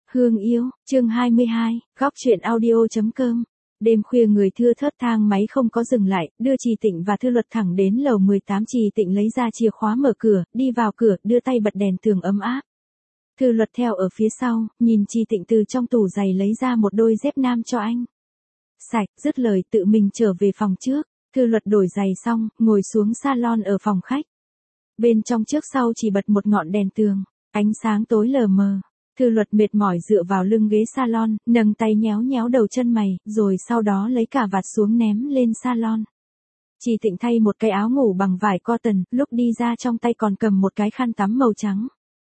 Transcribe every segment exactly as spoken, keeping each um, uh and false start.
Hương yêu, chương hai mươi hai, góc chuyện audio.com. Đêm khuya người thưa thớt thang máy không có dừng lại, đưa Trì Tịnh và Thư Luật thẳng đến lầu mười tám. Trì Tịnh lấy ra chìa khóa mở cửa, đi vào cửa, đưa tay bật đèn tường ấm áp. Thư Luật theo ở phía sau, nhìn Trì Tịnh từ trong tủ giày lấy ra một đôi dép nam cho anh. Sạch, dứt lời tự mình trở về phòng trước. Thư Luật đổi giày xong, ngồi xuống salon ở phòng khách. Bên trong trước sau chỉ bật một ngọn đèn tường, ánh sáng tối lờ mờ. Thư Luật mệt mỏi dựa vào lưng ghế salon, nâng tay nhéo nhéo đầu chân mày, rồi sau đó lấy cà vạt xuống ném lên salon. Trì Tịnh thay một cái áo ngủ bằng vải cotton, lúc đi ra trong tay còn cầm một cái khăn tắm màu trắng.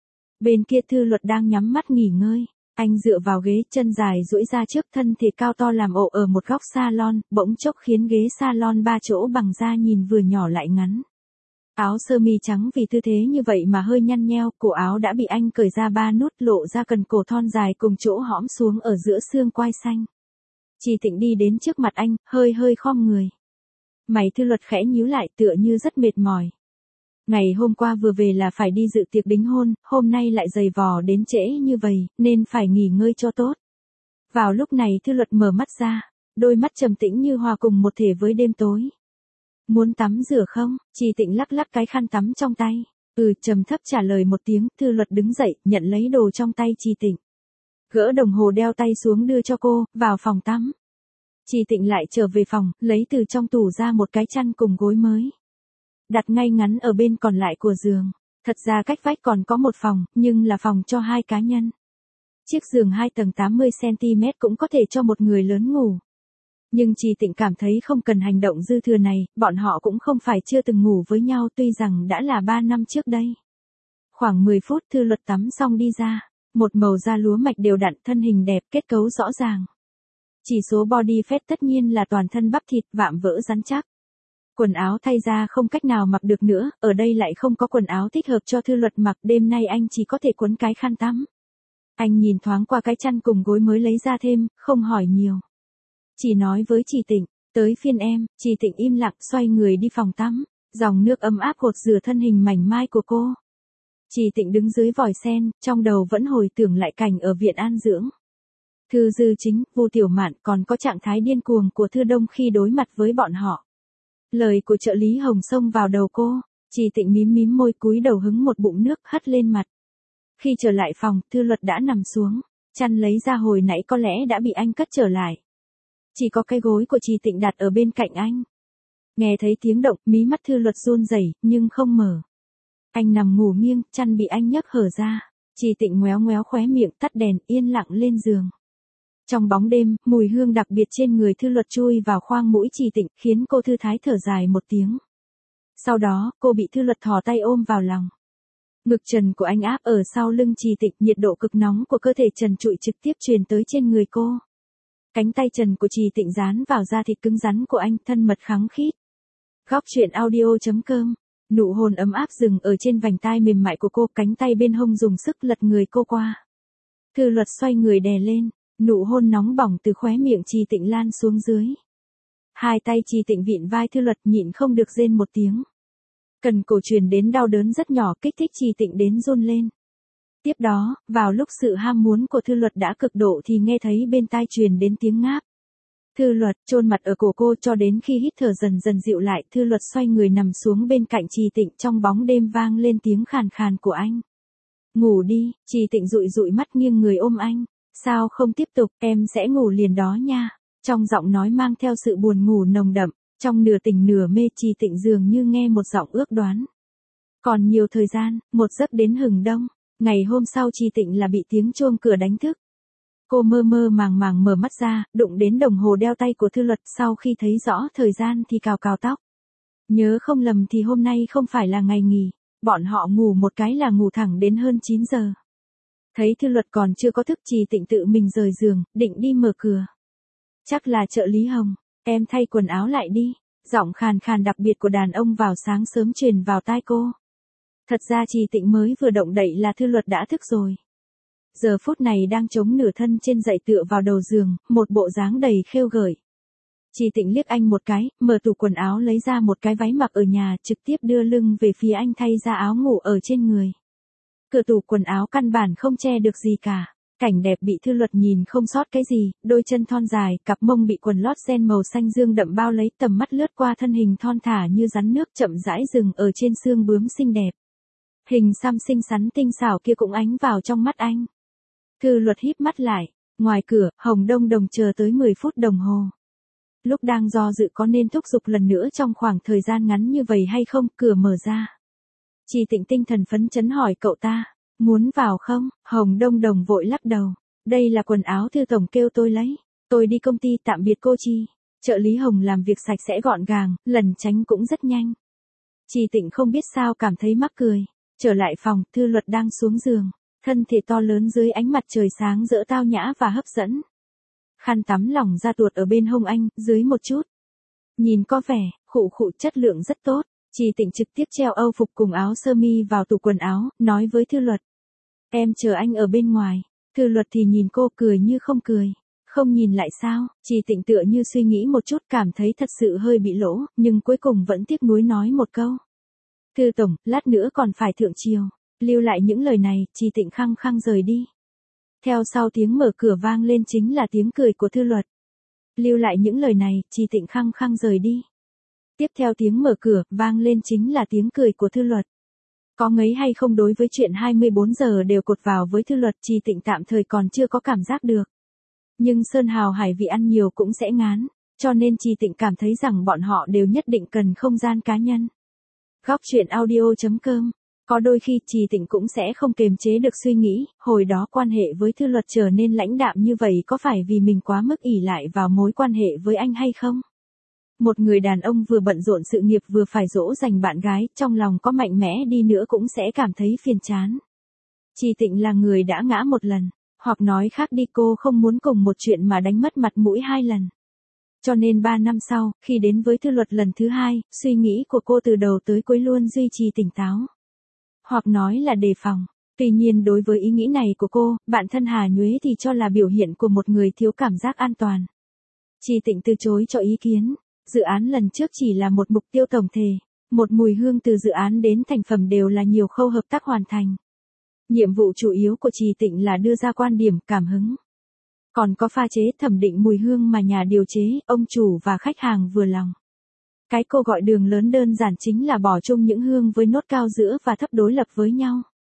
Bên kia Thư Luật đang nhắm mắt nghỉ ngơi, anh dựa vào ghế, chân dài duỗi ra trước, thân thể cao to làm ộ ở một góc salon, bỗng chốc khiến ghế salon ba chỗ bằng da nhìn vừa nhỏ lại ngắn. Áo sơ mi trắng vì tư thế như vậy mà hơi nhăn nheo, cổ áo đã bị anh cởi ra ba nút, lộ ra cần cổ thon dài cùng chỗ hõm xuống ở giữa xương quai xanh. Trì Tịnh đi đến trước mặt anh, hơi hơi khom người. Mày Thư Luật khẽ nhíu lại, tựa như rất mệt mỏi. Ngày hôm qua vừa về là phải đi dự tiệc đính hôn, hôm nay lại giày vò đến trễ như vậy, nên phải nghỉ ngơi cho tốt. Vào lúc này Thư Luật mở mắt ra, đôi mắt trầm tĩnh như hòa cùng một thể với đêm tối. Muốn tắm rửa không? Trì Tịnh lắc lắc cái khăn tắm trong tay. Ừ, trầm thấp trả lời một tiếng. Thư Luật đứng dậy, nhận lấy đồ trong tay Trì Tịnh. Gỡ đồng hồ đeo tay xuống đưa cho cô, vào phòng tắm. Trì Tịnh lại trở về phòng, lấy từ trong tủ ra một cái chăn cùng gối mới. Đặt ngay ngắn ở bên còn lại của giường. Thật ra cách vách còn có một phòng, nhưng là phòng cho hai cá nhân. Chiếc giường hai tầng tám mươi xăng ti mét cũng có thể cho một người lớn ngủ. Nhưng Trì Tịnh cảm thấy không cần hành động dư thừa này, bọn họ cũng không phải chưa từng ngủ với nhau, tuy rằng đã là ba năm trước đây. Khoảng mười phút Thư Luật tắm xong đi ra, một màu da lúa mạch đều đặn, thân hình đẹp, kết cấu rõ ràng. Chỉ số body fat tất nhiên là toàn thân bắp thịt, vạm vỡ rắn chắc. Quần áo thay ra không cách nào mặc được nữa, ở đây lại không có quần áo thích hợp cho Thư Luật mặc, đêm nay anh chỉ có thể quấn cái khăn tắm. Anh nhìn thoáng qua cái chăn cùng gối mới lấy ra thêm, không hỏi nhiều. Chỉ nói với Trì Tịnh, tới phiên em. Trì Tịnh im lặng, xoay người đi phòng tắm, dòng nước ấm áp gột rửa thân hình mảnh mai của cô. Trì Tịnh đứng dưới vòi sen, trong đầu vẫn hồi tưởng lại cảnh ở viện an dưỡng. Thư Dư Chính, Vu Tiểu Mạn, còn có trạng thái điên cuồng của Thư Đông khi đối mặt với bọn họ. Lời của trợ lý Hồng xông vào đầu cô, Trì Tịnh mím mím môi, cúi đầu hứng một bụng nước hất lên mặt. Khi trở lại phòng, Thư Luật đã nằm xuống, chăn lấy ra hồi nãy có lẽ đã bị anh cất trở lại. Chỉ có cái gối của Trì Tịnh đặt ở bên cạnh anh. Nghe thấy tiếng động, mí mắt Thư Luật run rẩy, nhưng không mở. Anh nằm ngủ nghiêng, chăn bị anh nhấc hở ra. Trì Tịnh ngoéo ngoéo khóe miệng, tắt đèn, yên lặng lên giường. Trong bóng đêm, mùi hương đặc biệt trên người Thư Luật chui vào khoang mũi Trì Tịnh, khiến cô thư thái thở dài một tiếng. Sau đó, cô bị Thư Luật thò tay ôm vào lòng. Ngực trần của anh áp ở sau lưng Trì Tịnh, nhiệt độ cực nóng của cơ thể trần trụi trực tiếp truyền tới trên người cô. Cánh tay trần của Trì Tịnh dán vào da thịt cứng rắn của anh, thân mật khắng khít. Góc chuyện audio.com. Nụ hôn ấm áp dừng ở trên vành tai mềm mại của cô, cánh tay bên hông dùng sức lật người cô qua. Thư Luật xoay người đè lên, nụ hôn nóng bỏng từ khóe miệng Trì Tịnh lan xuống dưới. Hai tay Trì Tịnh vịn vai Thư Luật, nhịn không được rên một tiếng. Cần cổ truyền đến đau đớn rất nhỏ, kích thích Trì Tịnh đến run lên. Tiếp đó, vào lúc sự ham muốn của Thư Luật đã cực độ thì nghe thấy bên tai truyền đến tiếng ngáp. Thư Luật chôn mặt ở cổ cô cho đến khi hít thở dần dần dịu lại, Thư Luật xoay người nằm xuống bên cạnh Trì Tịnh, trong bóng đêm vang lên tiếng khàn khàn của anh. Ngủ đi. Trì Tịnh dụi dụi mắt nghiêng người ôm anh. Sao không tiếp tục, em sẽ ngủ liền đó nha. Trong giọng nói mang theo sự buồn ngủ nồng đậm, trong nửa tỉnh nửa mê Trì Tịnh dường như nghe một giọng ước đoán. Còn nhiều thời gian, một giấc đến hừng đông. Ngày hôm sau Trì Tịnh là bị tiếng chuông cửa đánh thức. Cô mơ mơ màng màng mở mắt ra, đụng đến đồng hồ đeo tay của Thư Luật, sau khi thấy rõ thời gian thì cào cào tóc. Nhớ không lầm thì hôm nay không phải là ngày nghỉ, bọn họ ngủ một cái là ngủ thẳng đến hơn chín giờ. Thấy Thư Luật còn chưa có thức, Trì Tịnh tự mình rời giường, định đi mở cửa. Chắc là trợ lý Hồng, em thay quần áo lại đi. Giọng khàn khàn đặc biệt của đàn ông vào sáng sớm truyền vào tai cô. Thật ra Trì Tịnh mới vừa động đậy là Thư Luật đã thức rồi. Giờ phút này đang chống nửa thân trên dậy tựa vào đầu giường, một bộ dáng đầy khêu gợi. Trì Tịnh liếc anh một cái, mở tủ quần áo lấy ra một cái váy mặc ở nhà, trực tiếp đưa lưng về phía anh thay ra áo ngủ ở trên người. Cửa tủ quần áo căn bản không che được gì cả. Cảnh đẹp bị Thư Luật nhìn không sót cái gì, đôi chân thon dài, cặp mông bị quần lót ren màu xanh dương đậm bao lấy, tầm mắt lướt qua thân hình thon thả như rắn nước chậm rãi dừng ở trên xương bướm xinh đẹp. Hình xăm xinh xắn tinh xảo kia cũng ánh vào trong mắt anh. Thư Luật híp mắt lại, ngoài cửa, Hồng Đông Đồng chờ tới mười phút đồng hồ. Lúc đang do dự có nên thúc giục lần nữa trong khoảng thời gian ngắn như vậy hay không, cửa mở ra. Trì Tịnh tinh thần phấn chấn hỏi cậu ta, muốn vào không? Hồng Đông Đồng vội lắc đầu, đây là quần áo Thư tổng kêu tôi lấy, tôi đi công ty tạm biệt cô Trì. Trợ lý Hồng làm việc sạch sẽ gọn gàng, lần tránh cũng rất nhanh. Trì Tịnh không biết sao cảm thấy mắc cười, trở lại phòng, Thư Luật đang xuống giường, thân thể to lớn dưới ánh mặt trời sáng rỡ tao nhã và hấp dẫn. Khăn tắm lỏng ra tuột ở bên hông anh, dưới một chút. Nhìn có vẻ, khụ khụ chất lượng rất tốt. Trì Tịnh trực tiếp treo âu phục cùng áo sơ mi vào tủ quần áo, nói với Thư Luật. Em chờ anh ở bên ngoài. Thư Luật thì nhìn cô cười như không cười. Không nhìn lại sao? Trì Tịnh tựa như suy nghĩ một chút, cảm thấy thật sự hơi bị lỗ, nhưng cuối cùng vẫn tiếc nuối nói một câu. Thư tổng, lát nữa còn phải thượng triều. Lưu lại những lời này, Trì Tịnh khăng khăng rời đi. Theo sau tiếng mở cửa vang lên chính là tiếng cười của Thư Luật. Lưu lại những lời này, Trì Tịnh khăng khăng rời đi. Tiếp theo tiếng mở cửa, vang lên chính là tiếng cười của Thư Luật. Có ngấy hay không đối với chuyện hai mươi bốn giờ đều cột vào với Thư Luật, Trì Tịnh tạm thời còn chưa có cảm giác được. Nhưng Sơn Hào Hải vị ăn nhiều cũng sẽ ngán, cho nên Trì Tịnh cảm thấy rằng bọn họ đều nhất định cần không gian cá nhân. Góc truyện audio chấm com. Có đôi khi Trì Tịnh cũng sẽ không kềm chế được suy nghĩ, hồi đó quan hệ với Thư Luật trở nên lãnh đạm như vậy có phải vì mình quá mức ỷ lại vào mối quan hệ với anh hay không? Một người đàn ông vừa bận rộn sự nghiệp vừa phải dỗ dành bạn gái, trong lòng có mạnh mẽ đi nữa cũng sẽ cảm thấy phiền chán. Trì Tịnh là người đã ngã một lần, hoặc nói khác đi cô không muốn cùng một chuyện mà đánh mất mặt mũi hai lần. Cho nên ba năm sau, khi đến với Thư Luật lần thứ hai, suy nghĩ của cô từ đầu tới cuối luôn duy trì tỉnh táo. Hoặc nói là đề phòng. Tuy nhiên đối với ý nghĩ này của cô, bạn thân Hà Nhuế thì cho là biểu hiện của một người thiếu cảm giác an toàn. Trì Tịnh từ chối cho ý kiến. Dự án lần trước chỉ là một mục tiêu tổng thể, một mùi hương từ dự án đến thành phẩm đều là nhiều khâu hợp tác hoàn thành. Nhiệm vụ chủ yếu của Trì Tịnh là đưa ra quan điểm, cảm hứng. Còn có pha chế thẩm định mùi hương mà nhà điều chế, ông chủ và khách hàng vừa lòng. Cái cô gọi đường lớn đơn giản chính là bỏ chung những hương với nốt cao giữa và thấp đối lập với nhau.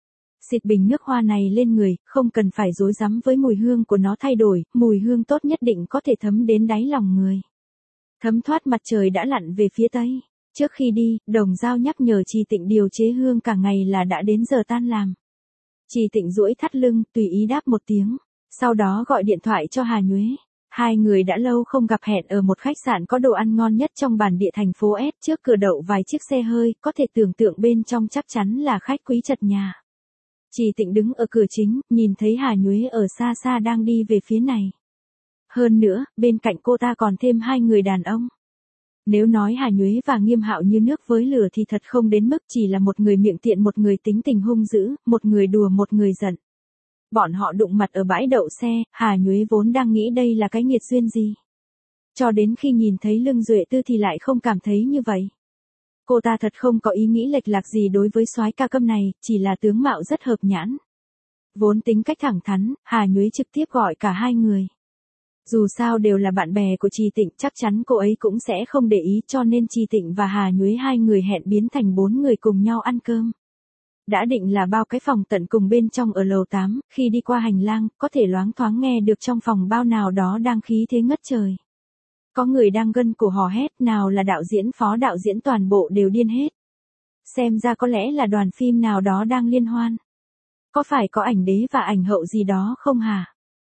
Xịt bình nước hoa này lên người, không cần phải rối rắm với mùi hương của nó thay đổi, mùi hương tốt nhất định có thể thấm đến đáy lòng người. Thấm thoát mặt trời đã lặn về phía tây. Trước khi đi, Đồng Giao nhắc nhở Trì Tịnh điều chế hương cả ngày là đã đến giờ tan làm. Trì Tịnh duỗi thắt lưng, tùy ý đáp một tiếng. Sau đó gọi điện thoại cho Hà Nhuế. Hai người đã lâu không gặp, hẹn ở một khách sạn có đồ ăn ngon nhất trong bản địa thành phố S, trước cửa đậu vài chiếc xe hơi, có thể tưởng tượng bên trong chắc chắn là khách quý chật nhà. Trì Tịnh đứng ở cửa chính, nhìn thấy Hà Nhuế ở xa xa đang đi về phía này. Hơn nữa, bên cạnh cô ta còn thêm hai người đàn ông. Nếu nói Hà Nhuế và Nghiêm Hạo như nước với lửa thì thật không đến mức, chỉ là một người miệng tiện, một người tính tình hung dữ, một người đùa một người giận. Bọn họ đụng mặt ở bãi đậu xe, Hà Nhuế vốn đang nghĩ đây là cái nghiệt duyên gì. Cho đến khi nhìn thấy Lương Duệ Tư thì lại không cảm thấy như vậy. Cô ta thật không có ý nghĩ lệch lạc gì đối với soái ca câm này, chỉ là tướng mạo rất hợp nhãn. Vốn tính cách thẳng thắn, Hà Nhuế trực tiếp gọi cả hai người. Dù sao đều là bạn bè của Trì Tịnh, chắc chắn cô ấy cũng sẽ không để ý, cho nên Trì Tịnh và Hà Nhuế hai người hẹn biến thành bốn người cùng nhau ăn cơm. Đã định là bao cái phòng tận cùng bên trong ở lầu tám, khi đi qua hành lang, có thể loáng thoáng nghe được trong phòng bao nào đó đang khí thế ngất trời. Có người đang gân cổ hò hét, nào là đạo diễn, phó đạo diễn, toàn bộ đều điên hết. Xem ra có lẽ là đoàn phim nào đó đang liên hoan. Có phải có ảnh đế và ảnh hậu gì đó không hả?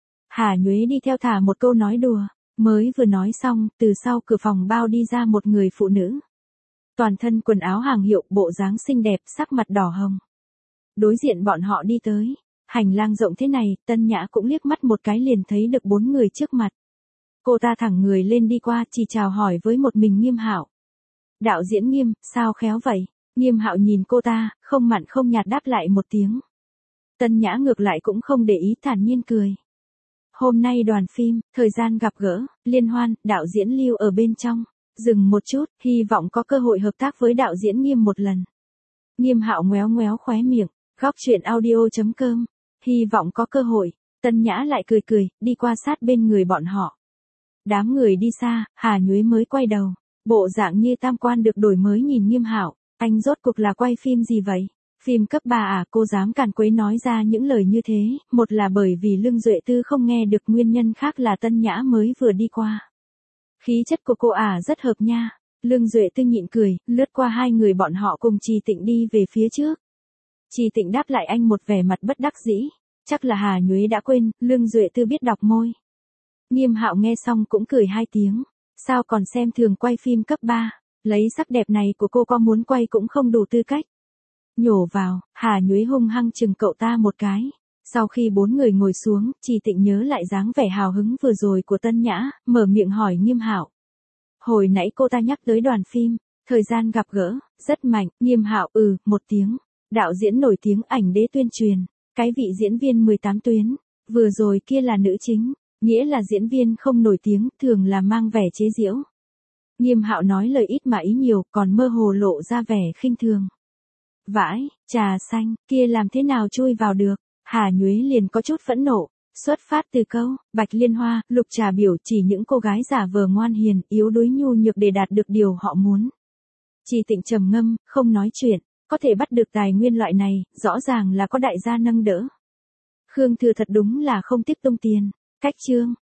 Hà Nhuế đi theo thả một câu nói đùa, mới vừa nói xong, từ sau cửa phòng bao đi ra một người phụ nữ. Toàn thân quần áo hàng hiệu, bộ dáng xinh đẹp, sắc mặt đỏ hồng. Đối diện bọn họ đi tới, hành lang rộng thế này, Tân Nhã cũng liếc mắt một cái liền thấy được bốn người trước mặt. Cô ta thẳng người lên đi qua, chỉ chào hỏi với một mình Nghiêm Hạo. Đạo diễn Nghiêm, sao khéo vậy? Nghiêm Hạo nhìn cô ta, không mặn không nhạt đáp lại một tiếng. Tân Nhã ngược lại cũng không để ý, thản nhiên cười. Hôm nay đoàn phim, thời gian gặp gỡ, liên hoan, đạo diễn Lưu ở bên trong. Dừng một chút, hy vọng có cơ hội hợp tác với đạo diễn Nghiêm một lần. Nghiêm Hạo ngoéo ngoéo khóe miệng, góc truyện audio chấm com. Hy vọng có cơ hội. Tân Nhã lại cười cười, đi qua sát bên người bọn họ. Đám người đi xa, Hà Nhuế mới quay đầu. Bộ dạng như tam quan được đổi mới nhìn Nghiêm Hạo, anh rốt cuộc là quay phim gì vậy? Phim cấp ba à? Cô dám càn quấy nói ra những lời như thế, một là bởi vì Lương Duệ Tư không nghe được, nguyên nhân khác là Tân Nhã mới vừa đi qua. Khí chất của cô à rất hợp nha. Lương Duệ Tư nhịn cười, lướt qua hai người bọn họ cùng Trì Tịnh đi về phía trước. Trì Tịnh đáp lại anh một vẻ mặt bất đắc dĩ. Chắc là Hà Nhuế đã quên, Lương Duệ Tư biết đọc môi. Nghiêm Hạo nghe xong cũng cười hai tiếng. Sao còn xem thường quay phim cấp ba, lấy sắc đẹp này của cô có muốn quay cũng không đủ tư cách. Nhổ vào, Hà Nhuế hung hăng chừng cậu ta một cái. Sau khi bốn người ngồi xuống, Trì Tịnh nhớ lại dáng vẻ hào hứng vừa rồi của Tân Nhã, mở miệng hỏi Nghiêm Hạo. Hồi nãy cô ta nhắc tới đoàn phim, thời gian gặp gỡ, rất mạnh. Nghiêm Hạo ừ, một tiếng. Đạo diễn nổi tiếng ảnh đế tuyên truyền, cái vị diễn viên mười tám tuyến, vừa rồi kia là nữ chính, nghĩa là diễn viên không nổi tiếng, thường là mang vẻ chế giễu. Nghiêm Hạo nói lời ít mà ý nhiều, còn mơ hồ lộ ra vẻ khinh thường. Vãi, trà xanh, kia làm thế nào chui vào được? Hà Nhuế liền có chút phẫn nộ, xuất phát từ câu, Bạch Liên Hoa, Lục Trà biểu chỉ những cô gái giả vờ ngoan hiền, yếu đuối nhu nhược để đạt được điều họ muốn. Trì Tịnh trầm ngâm, không nói chuyện, có thể bắt được tài nguyên loại này, rõ ràng là có đại gia nâng đỡ. Khương Thừa thật đúng là không tiếc tung tiền. Cách chương